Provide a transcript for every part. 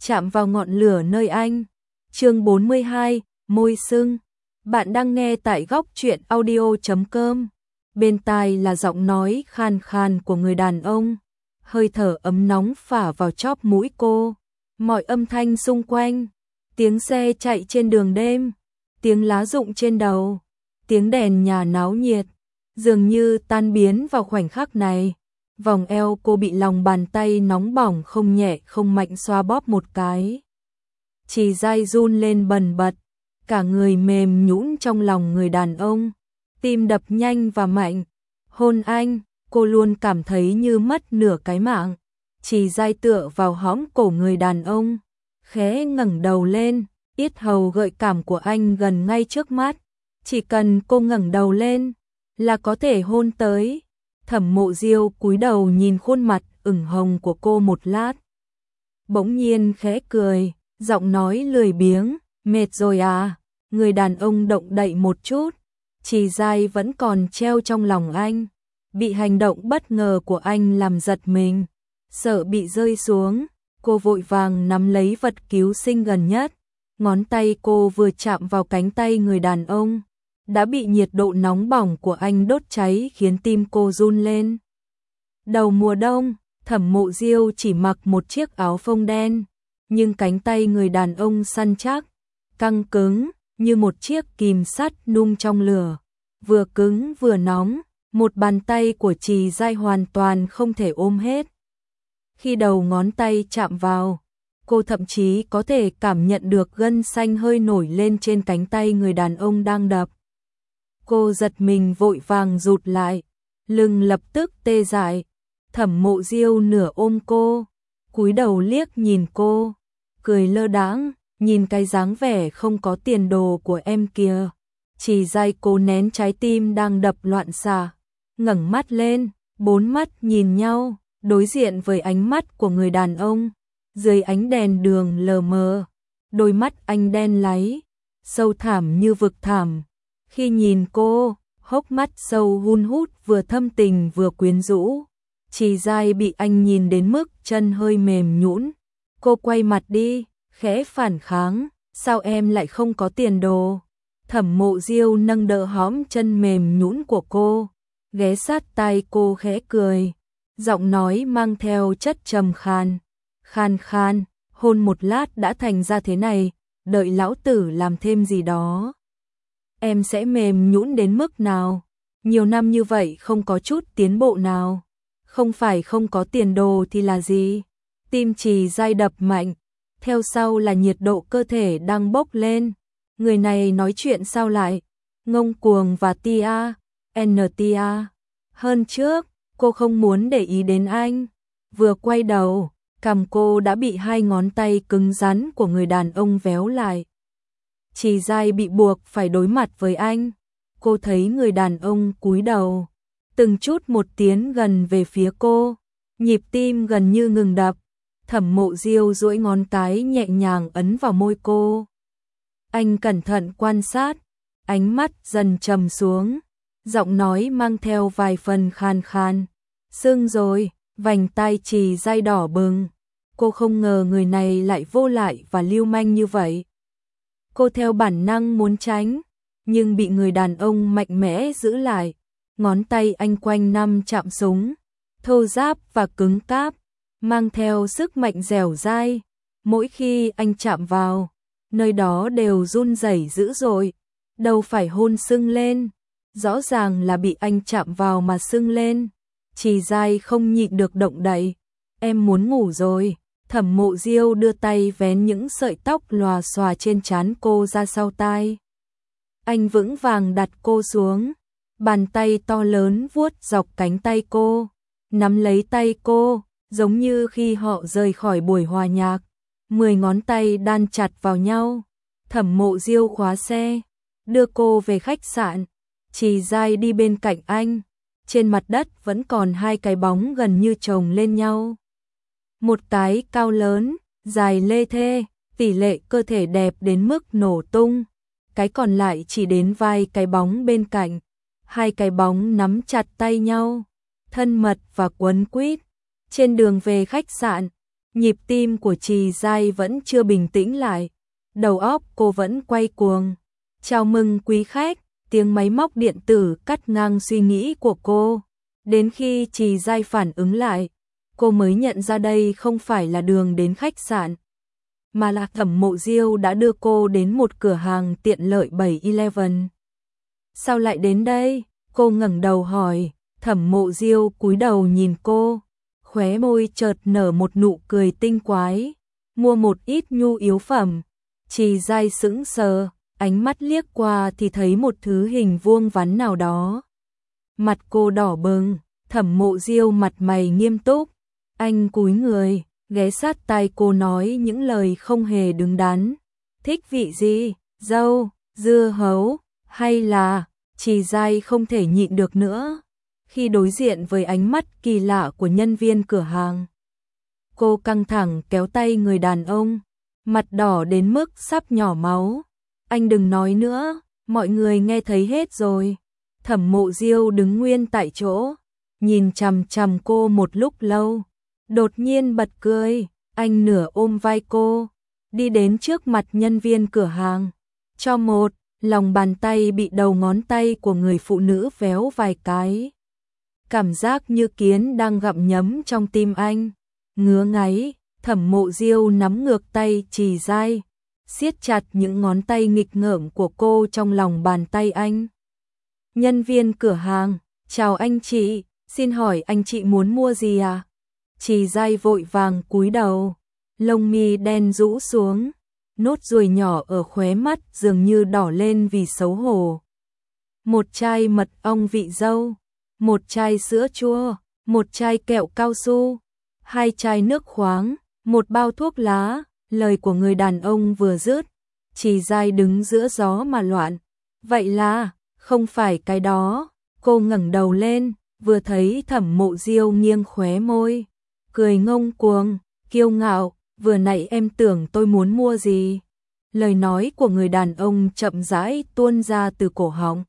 chạm vào ngọn lửa nơi anh. Chương 42, môi sưng. Bạn đang nghe tại góc truyện audio.com. Bên tai là giọng nói khan khan của người đàn ông. Hơi thở ấm nóng phả vào chóp mũi cô. Mọi âm thanh xung quanh. Tiếng xe chạy trên đường đêm. Tiếng lá rụng trên đầu. Tiếng đèn nhà náo nhiệt. Dường như tan biến vào khoảnh khắc này. Vòng eo cô bị lòng bàn tay nóng bỏng không nhẹ không mạnh xoa bóp một cái. Chỉ dai run lên bần bật. Cả người mềm nhũn trong lòng người đàn ông. Tim đập nhanh và mạnh. Hôn anh, cô luôn cảm thấy như mất nửa cái mạng. Chỉ dai tựa vào hõm cổ người đàn ông. Khẽ ngẩng đầu lên, yết hầu gợi cảm của anh gần ngay trước mắt. Chỉ cần cô ngẩng đầu lên là có thể hôn tới. Thẩm Mộ Diêu cúi đầu nhìn khuôn mặt ửng hồng của cô một lát. Bỗng nhiên khẽ cười, giọng nói lười biếng, mệt rồi à? Người đàn ông động đậy một chút, Chỉ dai vẫn còn treo trong lòng anh. Bị hành động bất ngờ của anh làm giật mình, sợ bị rơi xuống, cô vội vàng nắm lấy vật cứu sinh gần nhất. Ngón tay cô vừa chạm vào cánh tay người đàn ông, đã bị nhiệt độ nóng bỏng của anh đốt cháy khiến tim cô run lên. Đầu mùa đông, Thẩm Mộ Diêu chỉ mặc một chiếc áo phông đen, nhưng cánh tay người đàn ông săn chắc, căng cứng như một chiếc kìm sắt nung trong lửa, vừa cứng vừa nóng, một bàn tay của Trì Dai hoàn toàn không thể ôm hết. Khi đầu ngón tay chạm vào, cô thậm chí có thể cảm nhận được gân xanh hơi nổi lên trên cánh tay người đàn ông đang đập. Cô giật mình vội vàng rụt lại, lưng lập tức tê dại. Thẩm Mộ Diêu nửa ôm cô, cúi đầu liếc nhìn cô, cười lơ đãng, nhìn cái dáng vẻ không có tiền đồ của em kìa. Chỉ dai cô nén trái tim đang đập loạn xạ, ngẩng mắt lên, bốn mắt nhìn nhau, đối diện với ánh mắt của người đàn ông. Dưới ánh đèn đường lờ mờ, đôi mắt anh đen láy, sâu thẳm như vực thẳm. Khi nhìn cô, hốc mắt sâu hun hút vừa thâm tình vừa quyến rũ. Chỉ dai bị anh nhìn đến mức chân hơi mềm nhũn. Cô quay mặt đi, khẽ phản kháng, sao em lại không có tiền đồ? Thẩm Mộ Diêu nâng đỡ hõm chân mềm nhũn của cô, ghé sát tai cô khẽ cười, giọng nói mang theo chất trầm khan. Khan khan, hôn một lát đã thành ra thế này, đợi lão tử làm thêm gì đó. Em sẽ mềm nhũn đến mức nào? Nhiều năm như vậy không có chút tiến bộ nào. Không phải không có tiền đồ thì là gì? Tim Trì Dai đập mạnh, theo sau là nhiệt độ cơ thể đang bốc lên. Người này nói chuyện sao lại ngông cuồng và tia, tia. Hơn trước, cô không muốn để ý đến anh. Vừa quay đầu, cằm cô đã bị hai ngón tay cứng rắn của người đàn ông véo lại. Trì Dai bị buộc phải đối mặt với anh. Cô thấy người đàn ông cúi đầu, từng chút một tiến gần về phía cô, nhịp tim gần như ngừng đập. Thẩm Mộ Diêu duỗi ngón cái nhẹ nhàng ấn vào môi cô. Anh cẩn thận quan sát, ánh mắt dần trầm xuống, giọng nói mang theo vài phần khan khan. Sưng rồi, vành tai Trì Dai đỏ bừng. Cô không ngờ người này lại vô lại và lưu manh như vậy. Cô theo bản năng muốn tránh, nhưng bị người đàn ông mạnh mẽ giữ lại. Ngón tay anh quanh năm chạm súng, thô ráp và cứng cáp, mang theo sức mạnh dẻo dai. Mỗi khi anh chạm vào, nơi đó đều run rẩy dữ dội, đâu phải hôn sưng lên. Rõ ràng là bị anh chạm vào mà sưng lên. Trì Dai không nhịn được động đậy. Em muốn ngủ rồi. Thẩm Mộ Diêu đưa tay vén những sợi tóc lòa xòa trên trán cô ra sau tai. Anh vững vàng đặt cô xuống, bàn tay to lớn vuốt dọc cánh tay cô, nắm lấy tay cô, giống như khi họ rời khỏi buổi hòa nhạc. 10 ngón tay đan chặt vào nhau. Thẩm Mộ Diêu khóa xe, đưa cô về khách sạn. Trì Dai đi bên cạnh anh. Trên mặt đất vẫn còn hai cái bóng gần như chồng lên nhau. Một cái cao lớn, dài lê thê, tỷ lệ cơ thể đẹp đến mức nổ tung. Cái còn lại chỉ đến vai cái bóng bên cạnh. Hai cái bóng nắm chặt tay nhau, thân mật và quấn quýt. Trên đường về khách sạn, Nhịp tim của Trì Giai vẫn chưa bình tĩnh lại, đầu óc cô vẫn quay cuồng. Chào mừng quý khách, tiếng máy móc điện tử cắt ngang suy nghĩ của cô. Đến khi Trì Giai phản ứng lại, cô mới nhận ra đây không phải là đường đến khách sạn, mà là Thẩm Mộ Diêu đã đưa cô đến một cửa hàng tiện lợi 7-Eleven. Sao lại đến đây? Cô ngẩng đầu hỏi. Thẩm Mộ Diêu cúi đầu nhìn cô, khóe môi chợt nở một nụ cười tinh quái. Mua một ít nhu yếu phẩm. Trì Giai sững sờ, ánh mắt liếc qua thì thấy một thứ hình vuông vắn nào đó. Mặt cô đỏ bừng, Thẩm Mộ Diêu mặt mày nghiêm túc. Anh cúi người, ghé sát tai cô nói những lời không hề đứng đắn. Thích vị gì? Dâu, dưa hấu, hay là... Trì Giai không thể nhịn được nữa. Khi đối diện với ánh mắt kỳ lạ của nhân viên cửa hàng, cô căng thẳng kéo tay người đàn ông, mặt đỏ đến mức sắp nhỏ máu. Anh đừng nói nữa, mọi người nghe thấy hết rồi. Thẩm Mộ Diêu đứng nguyên tại chỗ, nhìn chằm chằm cô một lúc lâu, đột nhiên bật cười. Anh nửa ôm vai cô, đi đến trước mặt nhân viên cửa hàng, cho một. Lòng bàn tay bị đầu ngón tay của người phụ nữ véo vài cái. Cảm giác như kiến đang gặm nhấm trong tim anh. Ngứa ngáy, Thẩm Mộ Diêu nắm ngược tay Trì Giai, siết chặt những ngón tay nghịch ngợm của cô trong lòng bàn tay anh. Nhân viên cửa hàng, chào anh chị, xin hỏi anh chị muốn mua gì à? Trì Giai vội vàng cúi đầu, lông mi đen rũ xuống. Nốt ruồi nhỏ ở khóe mắt dường như đỏ lên vì xấu hổ. Một chai mật ong vị dâu, một chai sữa chua, một chai kẹo cao su, 2 chai nước khoáng, một bao thuốc lá. Lời của người đàn ông vừa dứt, Trì Giai đứng giữa gió mà loạn. Vậy là, không phải cái đó. Cô ngẩng đầu lên, vừa thấy Thẩm Mộ Diêu nghiêng khóe môi, cười ngông cuồng, kiêu ngạo. Vừa nãy em tưởng tôi muốn mua gì? Lời nói của người đàn ông chậm rãi tuôn ra từ cổ họng.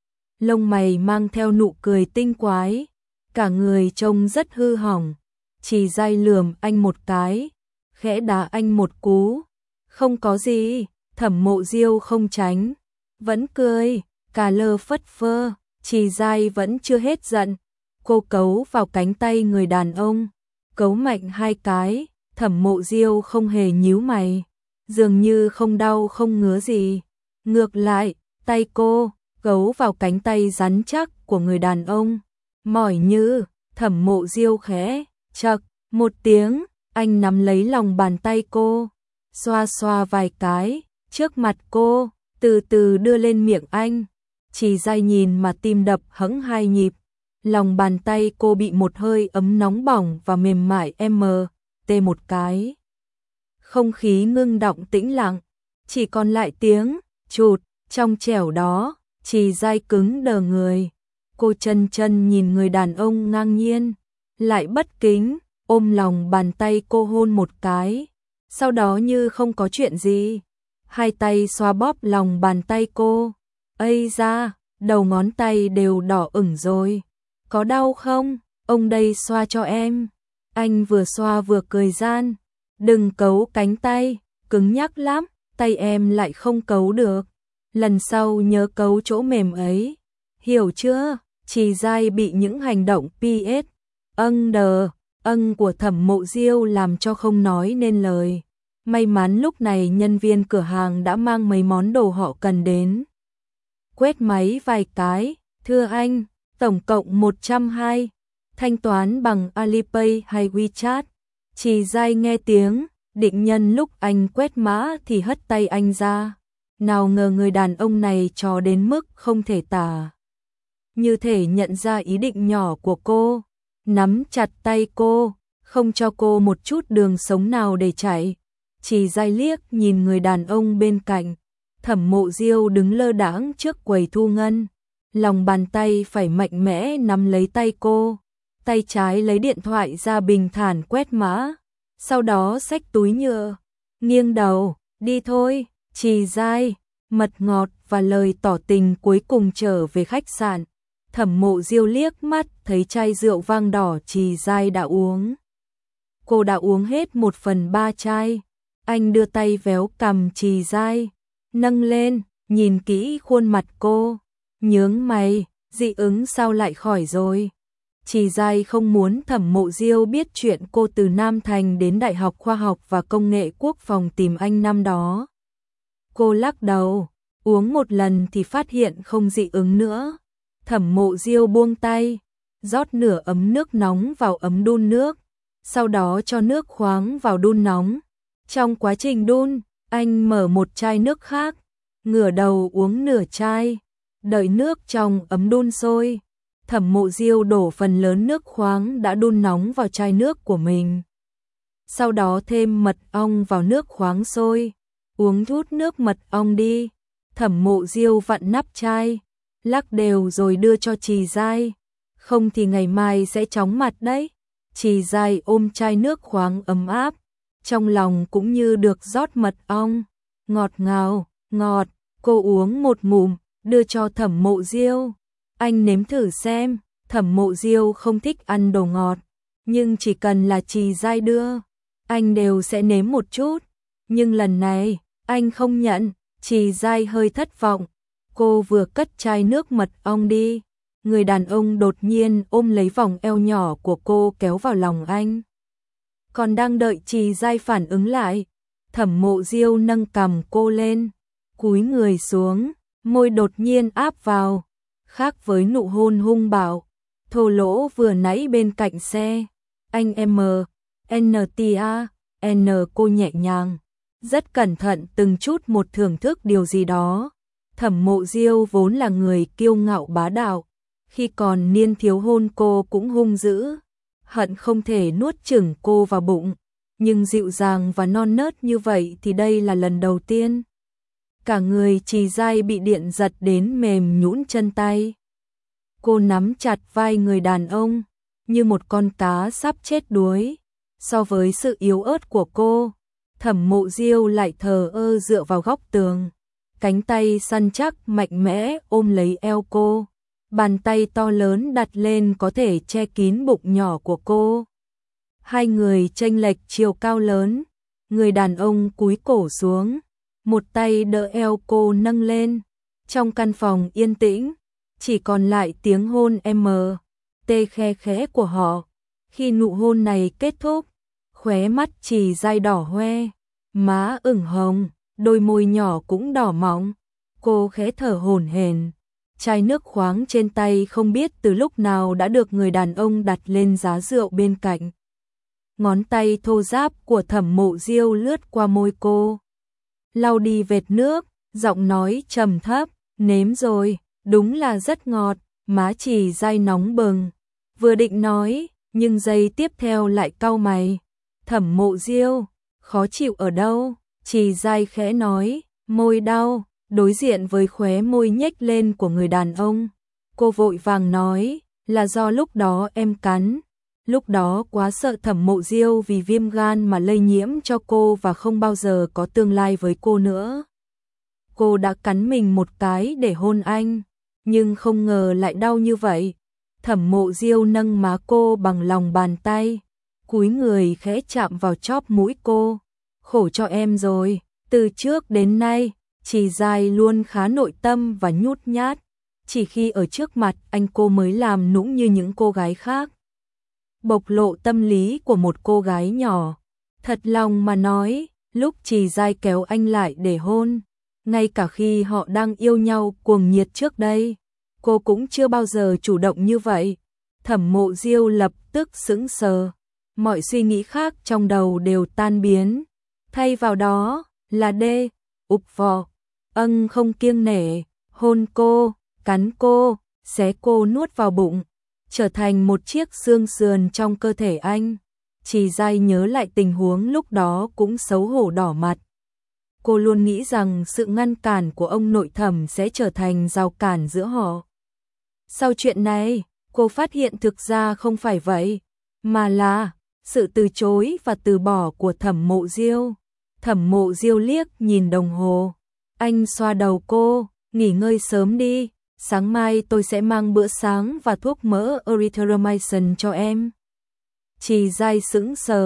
Lông mày mang theo nụ cười tinh quái, cả người trông rất hư hỏng. Trì Giai lườm anh một cái, khẽ đá anh một cú. Không có gì. Thẩm Mộ Diêu không tránh, vẫn cười, cà lơ phất phơ. Trì Giai vẫn chưa hết giận, cô cấu vào cánh tay người đàn ông, cấu mạnh 2 cái. Thẩm Mộ Diêu không hề nhíu mày, dường như không đau không ngứa gì. Ngược lại, tay cô gấu vào cánh tay rắn chắc của người đàn ông, mỏi như. Thẩm Mộ Diêu khẽ chậc một tiếng, anh nắm lấy lòng bàn tay cô, xoa xoa vài cái trước mặt cô, từ từ đưa lên miệng anh. Trì Giai nhìn mà tim đập hững 2 nhịp. Lòng bàn tay cô bị một hơi ấm nóng bỏng và mềm mại tê một cái. Không khí ngưng động tĩnh lặng, chỉ còn lại tiếng chụt trong trẻo đó. Trì Giai cứng đờ người, cô chân chân nhìn người đàn ông ngang nhiên, lại bất kính, ôm lòng bàn tay cô hôn một cái. Sau đó như không có chuyện gì, 2 tay xoa bóp lòng bàn tay cô. Ây da, đầu ngón tay đều đỏ ửng rồi. Có đau không? Ông đây xoa cho em. Anh vừa xoa vừa cười gian. Đừng cấu cánh tay, cứng nhắc lắm, tay em lại không cấu được. Lần sau nhớ cấu chỗ mềm ấy. Hiểu chưa? Trì Giai bị những hành động PS, của Thẩm Mộ Diêu làm cho không nói nên lời. May mắn lúc này nhân viên cửa hàng đã mang mấy món đồ họ cần đến. Quét máy vài cái, thưa anh, tổng cộng 120, thanh toán bằng Alipay hay WeChat. Trì Giai nghe tiếng, định nhân lúc anh quét mã thì hất tay anh ra. Nào ngờ người đàn ông này trò đến mức không thể tả. Như thể nhận ra ý định nhỏ của cô, nắm chặt tay cô, không cho cô một chút đường sống nào để chạy. Trì Giai liếc nhìn người đàn ông bên cạnh. Thẩm Mộ Diêu đứng lơ đãng trước quầy thu ngân, lòng bàn tay phải mạnh mẽ nắm lấy tay cô, tay trái lấy điện thoại ra bình thản quét mã, sau đó xách túi nhựa, nghiêng đầu, đi thôi. Trì Giai, mật ngọt và lời tỏ tình cuối cùng trở về khách sạn. Thẩm Mộ Diêu liếc mắt thấy chai rượu vang đỏ Trì Giai đã uống Cô đã uống hết 1/3 chai. Anh đưa tay véo cằm Trì Giai, nâng lên, nhìn kỹ khuôn mặt cô, nhướng mày, dị ứng sao lại khỏi rồi? Trì Giai không muốn Thẩm Mộ Diêu biết chuyện cô từ Nam Thành đến Đại học Khoa học và Công nghệ Quốc phòng tìm anh năm đó. Cô lắc đầu, uống một lần thì phát hiện không dị ứng nữa. Thẩm Mộ Diêu buông tay, rót nửa ấm nước nóng vào ấm đun nước, sau đó cho nước khoáng vào đun nóng. Trong quá trình đun, anh mở một chai nước khác, ngửa đầu uống nửa chai, đợi nước trong ấm đun sôi. Thẩm Mộ Diêu đổ phần lớn nước khoáng đã đun nóng vào chai nước của mình. Sau đó thêm mật ong vào nước khoáng sôi, uống chút nước mật ong đi. Thẩm Mộ Diêu vặn nắp chai, lắc đều rồi đưa cho Trì Giai. Không thì ngày mai sẽ chóng mặt đấy. Trì Giai ôm chai nước khoáng ấm áp, trong lòng cũng như được rót mật ong, ngọt ngào, ngọt. Cô uống một ngụm, đưa cho Thẩm Mộ Diêu. Anh nếm thử xem. Thẩm Mộ Diêu không thích ăn đồ ngọt, nhưng chỉ cần là Trì Giai đưa, anh đều sẽ nếm một chút. Nhưng lần này, anh không nhận. Trì Giai hơi thất vọng. Cô vừa cất chai nước mật ong đi, người đàn ông đột nhiên ôm lấy vòng eo nhỏ của cô kéo vào lòng anh. Còn đang đợi Trì Giai phản ứng lại, Thẩm Mộ Diêu nâng cằm cô lên, cúi người xuống, môi đột nhiên áp vào, khác với nụ hôn hung bạo, thô lỗ vừa nãy bên cạnh xe. Anh N cô nhẹ nhàng, rất cẩn thận từng chút một thưởng thức điều gì đó. Thẩm Mộ Diêu vốn là người kiêu ngạo bá đạo, khi còn niên thiếu hôn cô cũng hung dữ, hận không thể nuốt chửng cô vào bụng, nhưng dịu dàng và non nớt như vậy thì đây là lần đầu tiên. Cả người Trì Giai bị điện giật đến mềm nhũn chân tay. Cô nắm chặt vai người đàn ông, như một con cá sắp chết đuối. So với sự yếu ớt của cô, Thẩm Mộ Diêu lại thờ ơ dựa vào góc tường, cánh tay săn chắc mạnh mẽ ôm lấy eo cô, bàn tay to lớn đặt lên có thể che kín bụng nhỏ của cô. Hai người chênh lệch chiều cao lớn, người đàn ông cúi cổ xuống, một tay đỡ eo cô nâng lên. Trong căn phòng yên tĩnh, chỉ còn lại tiếng hôn khe khẽ của họ. Khi nụ hôn này kết thúc, khóe mắt Trì Giai đỏ hoe, má ửng hồng, đôi môi nhỏ cũng đỏ mọng. Cô khẽ thở hổn hển. Chai nước khoáng trên tay không biết từ lúc nào đã được người đàn ông đặt lên giá rượu bên cạnh. Ngón tay thô ráp của Thẩm Mộ Diêu lướt qua môi cô, lau đi vệt nước, giọng nói trầm thấp, nếm rồi, đúng là rất ngọt. Má Trì Giai nóng bừng, vừa định nói, nhưng giây tiếp theo lại cau mày. Thẩm Mộ Diêu, khó chịu ở đâu? Trì Giai khẽ nói, môi đau. Đối diện với khóe môi nhếch lên của người đàn ông, cô vội vàng nói, là do lúc đó em cắn. Lúc đó quá sợ Thẩm Mộ Diêu vì viêm gan mà lây nhiễm cho cô và không bao giờ có tương lai với cô nữa. Cô đã cắn mình một cái để hôn anh, nhưng không ngờ lại đau như vậy. Thẩm Mộ Diêu nâng má cô bằng lòng bàn tay, cúi người khẽ chạm vào chóp mũi cô. Khổ cho em rồi, từ trước đến nay Trì Giai luôn khá nội tâm và nhút nhát, chỉ khi ở trước mặt anh cô mới làm nũng như những cô gái khác. Bộc lộ tâm lý của một cô gái nhỏ. Thật lòng mà nói, lúc Trì Giai kéo anh lại để hôn, ngay cả khi họ đang yêu nhau cuồng nhiệt trước đây, cô cũng chưa bao giờ chủ động như vậy. Thẩm Mộ Diêu lập tức sững sờ, mọi suy nghĩ khác trong đầu đều tan biến. Thay vào đó là không kiêng nể, hôn cô, cắn cô, xé cô nuốt vào bụng, trở thành một chiếc xương sườn trong cơ thể anh. Trì Giai nhớ lại tình huống lúc đó cũng xấu hổ đỏ mặt. Cô luôn nghĩ rằng sự ngăn cản của ông nội Thẩm sẽ trở thành rào cản giữa họ. Sau chuyện này, cô phát hiện thực ra không phải vậy, mà là sự từ chối và từ bỏ của Thẩm Mộ Diêu. Thẩm Mộ Diêu liếc nhìn đồng hồ. Anh xoa đầu cô, nghỉ ngơi sớm đi, sáng mai tôi sẽ mang bữa sáng và thuốc mỡ erythromycin cho em. Trì Giai sững sờ,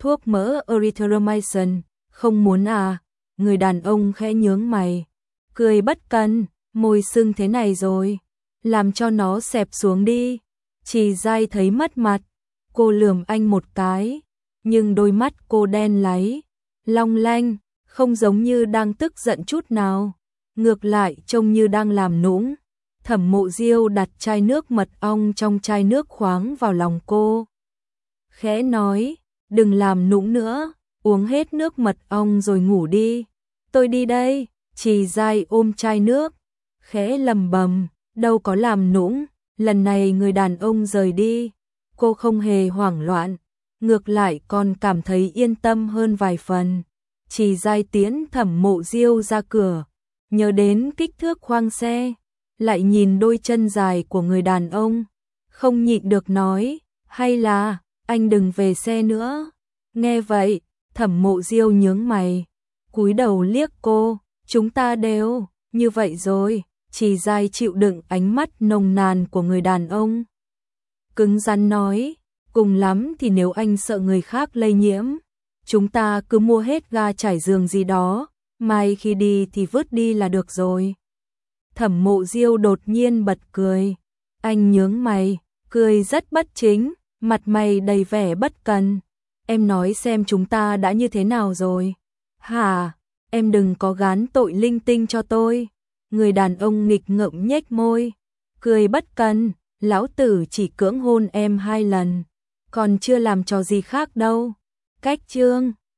thuốc mỡ erythromycin, không muốn à? Người đàn ông khẽ nhướng mày, cười bất cần, môi sưng thế này rồi, làm cho nó xẹp xuống đi. Trì Giai thấy mất mặt, cô lườm anh một cái, nhưng đôi mắt cô đen láy, long lanh, không giống như đang tức giận chút nào, ngược lại trông như đang làm nũng. Thẩm Mộ Diêu đặt chai nước mật ong trong chai nước khoáng vào lòng cô, khẽ nói, đừng làm nũng nữa, uống hết nước mật ong rồi ngủ đi. Tôi đi đây. Trì Giai ôm chai nước, khẽ lầm bầm, đâu có làm nũng. Lần này người đàn ông rời đi, cô không hề hoảng loạn, ngược lại còn cảm thấy yên tâm hơn vài phần. Trì Giai tiễn Thẩm Mộ Diêu ra cửa, nhớ đến kích thước khoang xe, lại nhìn đôi chân dài của người đàn ông, không nhịn được nói, hay là anh đừng về xe nữa. Nghe vậy, Thẩm Mộ Diêu nhướng mày, cúi đầu liếc cô, chúng ta đều như vậy rồi. Trì Giai chịu đựng ánh mắt nồng nàn của người đàn ông, cứng rắn nói, cùng lắm thì nếu anh sợ người khác lây nhiễm, chúng ta cứ mua hết ga trải giường gì đó, mai khi đi thì vứt đi là được rồi. Thẩm Mộ Diêu đột nhiên bật cười, anh nhướng mày, cười rất bất chính, mặt mày đầy vẻ bất cần. Em nói xem chúng ta đã như thế nào rồi? Hả? Em đừng có gán tội linh tinh cho tôi. Người đàn ông nghịch ngợm nhếch môi, cười bất cần, lão tử chỉ cưỡng hôn em 2 lần, còn chưa làm trò gì khác đâu. Cách chương